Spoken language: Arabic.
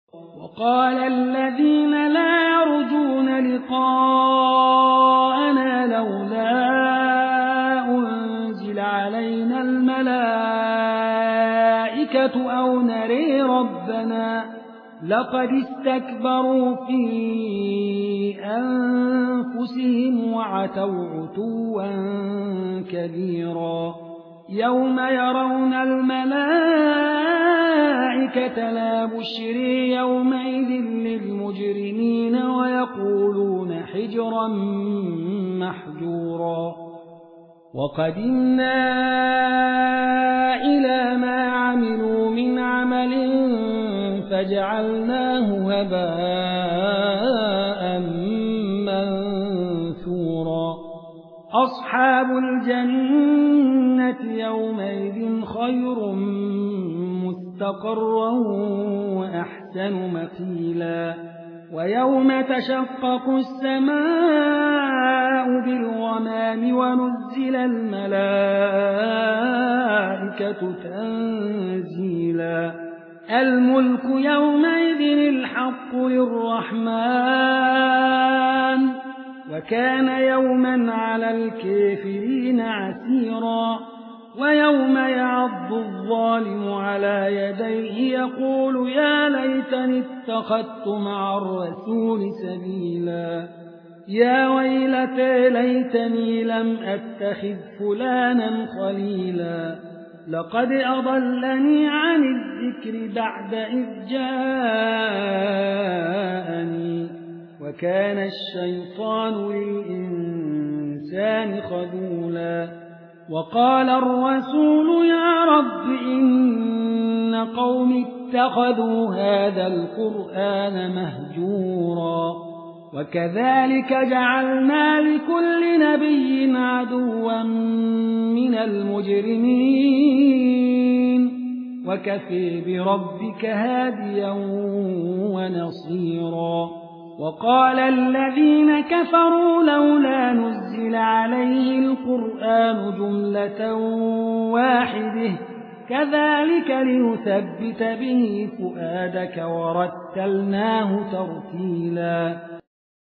وقال الذين لا يرجون لقاءنا لولا أنزل علينا الملائكة أو نري ربنا لقد استكبروا في أنفسهم وعتوا عتوا كبيرا يوم يرون الملائكة لا بشري يومئذ للمجرمين ويقولون حجرا محجورا وقدمنا إلى ما عملوا من عمل فجعلناه هباء منثورا أصحاب الجنة يومئذ خير مستقرا وأحسن مقيلا ويوم تشقق السماء بالغمام ونزل الملائكة تنزيلا الملك يومئذ الحق للرحمن وكان يوما على الكافرين عسيرا ويوم يعض الظالم على يديه يقول يا ليتني اتخذت مع الرسول سبيلا يا ويلتى ليتني لم أتخذ فلانا خليلا لقد أضلني عن الذكر بعد إذ جاءني وكان الشيطان للإنسان خذولا وقال الرسول يا رب إن قوم اتخذوا هذا القرآن مهجورا وكذلك جعلنا لكل نبي عدوا من المجرمين وكفى بربك هاديا ونصيرا وقال الذين كفروا لولا نزل عليه القرآن جملة واحدة كذلك لنثبت به فؤادك ورتلناه ترتيلا